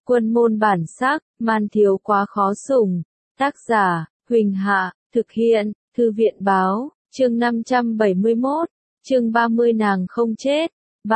Quân môn bản sắc, man thiếu quá khó sủng. Tác giả, Huỳnh Hạ, thực hiện, Thư viện báo, chương 571, chương 30 nàng không chết.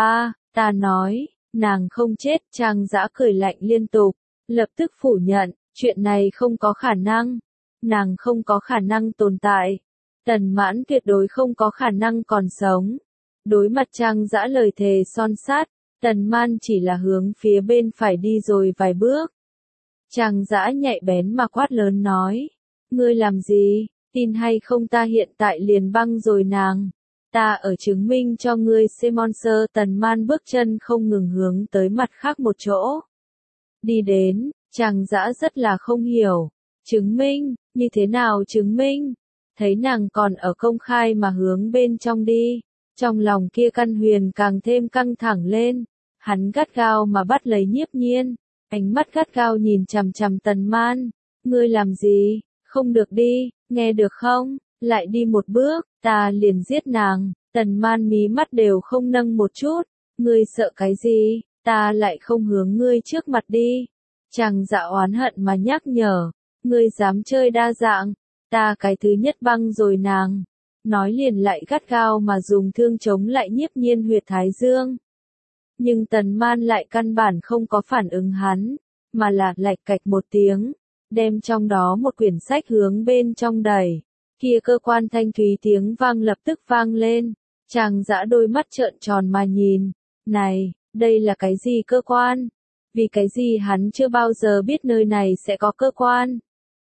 Ta nói, nàng không chết, Trang Dã cười lạnh liên tục, lập tức phủ nhận, chuyện này không có khả năng. Nàng không có khả năng tồn tại. Tần Mãn tuyệt đối không có khả năng còn sống. Đối mặt Trang Dã lời thề son sắt, Tần Man chỉ là hướng phía bên phải đi rồi vài bước. Trang Dã nhạy bén mà quát lớn nói, ngươi làm gì, tin hay không ta hiện tại liền băng rồi nàng. Ta ở chứng minh cho ngươi Monster. Tần Man bước chân không ngừng hướng tới mặt khác một chỗ. Đi đến, Trang Dã rất là không hiểu. Chứng minh, như thế nào chứng minh? Thấy nàng còn ở công khai mà hướng bên trong đi. Trong lòng kia căn huyền càng thêm căng thẳng lên. Hắn gắt gao mà bắt lấy Nhiếp Nhiên. Ánh mắt gắt gao nhìn chằm chằm Tần Man. Ngươi làm gì? Không được đi, nghe được không? Lại đi một bước, ta liền giết nàng. Tần Man mí mắt đều không nâng một chút. Ngươi sợ cái gì? Ta lại không hướng ngươi trước mặt đi. Trang Dã oán hận mà nhắc nhở. Ngươi dám chơi đa dạng, ta cái thứ nhất băng rồi nàng. Nói liền lại gắt gao mà dùng thương chống lại Nhiếp Nhiên huyệt thái dương. Nhưng Tần Man lại căn bản không có phản ứng hắn, mà là lạch cạch một tiếng, đem trong đó một quyển sách hướng bên trong đẩy. Kia cơ quan thanh thúy tiếng vang lập tức vang lên. Trang Dã đôi mắt trợn tròn mà nhìn. Này, đây là cái gì cơ quan? Vì cái gì hắn chưa bao giờ biết nơi này sẽ có cơ quan?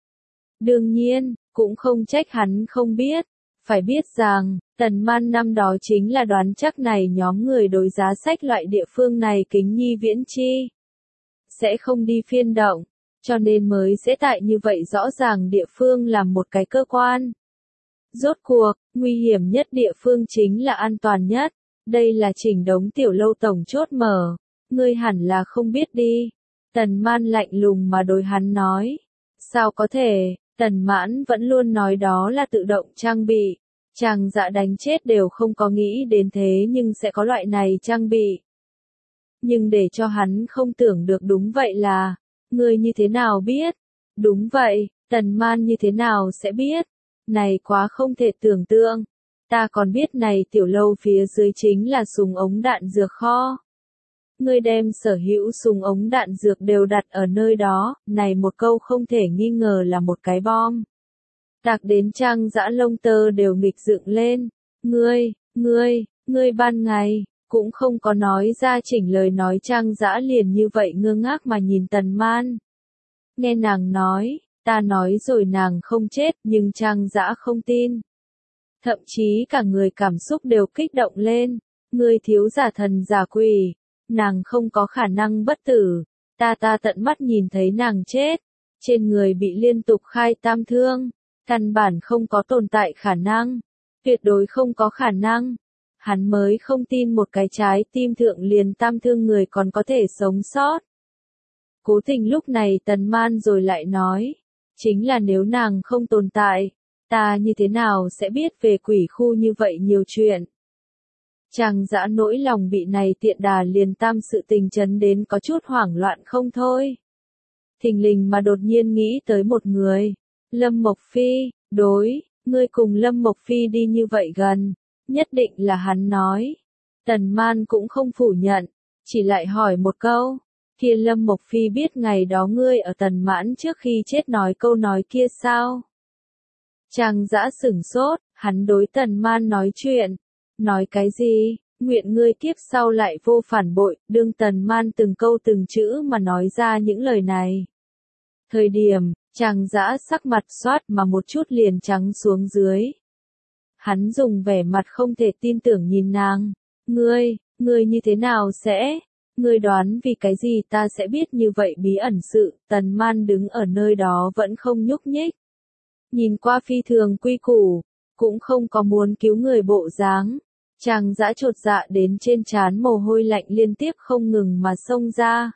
Đương nhiên, cũng không trách hắn không biết. Phải biết rằng, Tần Man năm đó chính là đoán chắc này nhóm người đối giá sách loại địa phương này kính nhi viễn chi. Sẽ không đi phiên động, cho nên mới sẽ tại như vậy rõ ràng địa phương làm một cái cơ quan. Rốt cuộc, nguy hiểm nhất địa phương chính là an toàn nhất. Đây là Chỉnh Đống tiểu lâu tổng chốt mở. Ngươi hẳn là không biết đi. Tần Man lạnh lùng mà đối hắn nói. Sao có thể? Tần Mãn vẫn luôn nói đó là tự động trang bị. Trang Dã đánh chết đều không có nghĩ đến thế nhưng sẽ có loại này trang bị. Nhưng để cho hắn không tưởng được đúng vậy là, ngươi như thế nào biết? Đúng vậy, Tần Man như thế nào sẽ biết? Này quá không thể tưởng tượng. Ta còn biết này tiểu lâu phía dưới chính là súng ống đạn dược kho. Ngươi đem sở hữu súng ống đạn dược đều đặt ở nơi đó, này một câu không thể nghi ngờ là một cái bom. Tạc đến Trang Dã lông tơ đều nghịch dựng lên. Ngươi ban ngày, cũng không có nói ra chỉnh lời nói. Trang Dã liền như vậy ngơ ngác mà nhìn Tần Man. Nghe nàng nói, ta nói rồi nàng không chết, nhưng Trang Dã không tin. Thậm chí cả người cảm xúc đều kích động lên. Ngươi thiếu giả thần giả quỷ. Nàng không có khả năng bất tử, ta tận mắt nhìn thấy nàng chết, trên người bị liên tục khai tam thương, căn bản không có tồn tại khả năng, tuyệt đối không có khả năng. Hắn mới không tin một cái trái tim thượng liền tam thương người còn có thể sống sót. Cố Tình lúc này Tần Man rồi lại nói, chính là nếu nàng không tồn tại, ta như thế nào sẽ biết về quỷ khu như vậy nhiều chuyện. Trang Dã nỗi lòng bị này tiện đà liền tam sự tình chấn đến có chút hoảng loạn không thôi. Thình lình mà đột nhiên nghĩ tới một người. Lâm Mộc Phi, ngươi cùng Lâm Mộc Phi đi như vậy gần, nhất định là hắn nói. Tần Man cũng không phủ nhận, chỉ lại hỏi một câu. Kia Lâm Mộc Phi biết ngày đó ngươi ở Tần Mãn trước khi chết nói câu nói kia sao? Trang Dã sửng sốt, hắn đối Tần Man nói chuyện. Nói cái gì? Nguyện ngươi kiếp sau lại vô phản bội. Đương Tần Man từng câu từng chữ mà nói ra những lời này. Thời điểm, Trang Dã sắc mặt xoát mà một chút liền trắng xuống dưới. Hắn dùng vẻ mặt không thể tin tưởng nhìn nàng. Ngươi như thế nào sẽ? Ngươi đoán vì cái gì ta sẽ biết như vậy bí ẩn sự? Tần Man đứng ở nơi đó vẫn không nhúc nhích. Nhìn qua phi thường quy củ, cũng không có muốn cứu người bộ dáng. Trang Dã chột dạ đến trên trán mồ hôi lạnh liên tiếp không ngừng mà xông ra.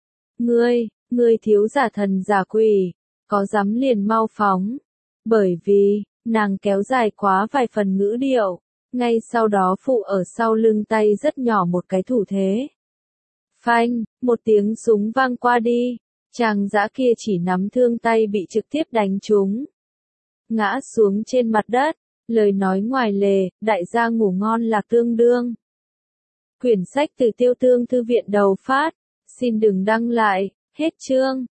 Ngươi thiếu giả thần giả quỷ, có dám liền mau phóng. Bởi vì, nàng kéo dài quá vài phần ngữ điệu, ngay sau đó phụ ở sau lưng tay rất nhỏ một cái thủ thế. Phanh, một tiếng súng vang qua đi, Trang Dã kia chỉ nắm thương tay bị trực tiếp đánh trúng, ngã xuống trên mặt đất, lời nói ngoài lề, đại gia ngủ ngon lạc tương đương. Quyển sách từ Tiêu Tương Thư viện đầu phát, xin đừng đăng lại, hết chương.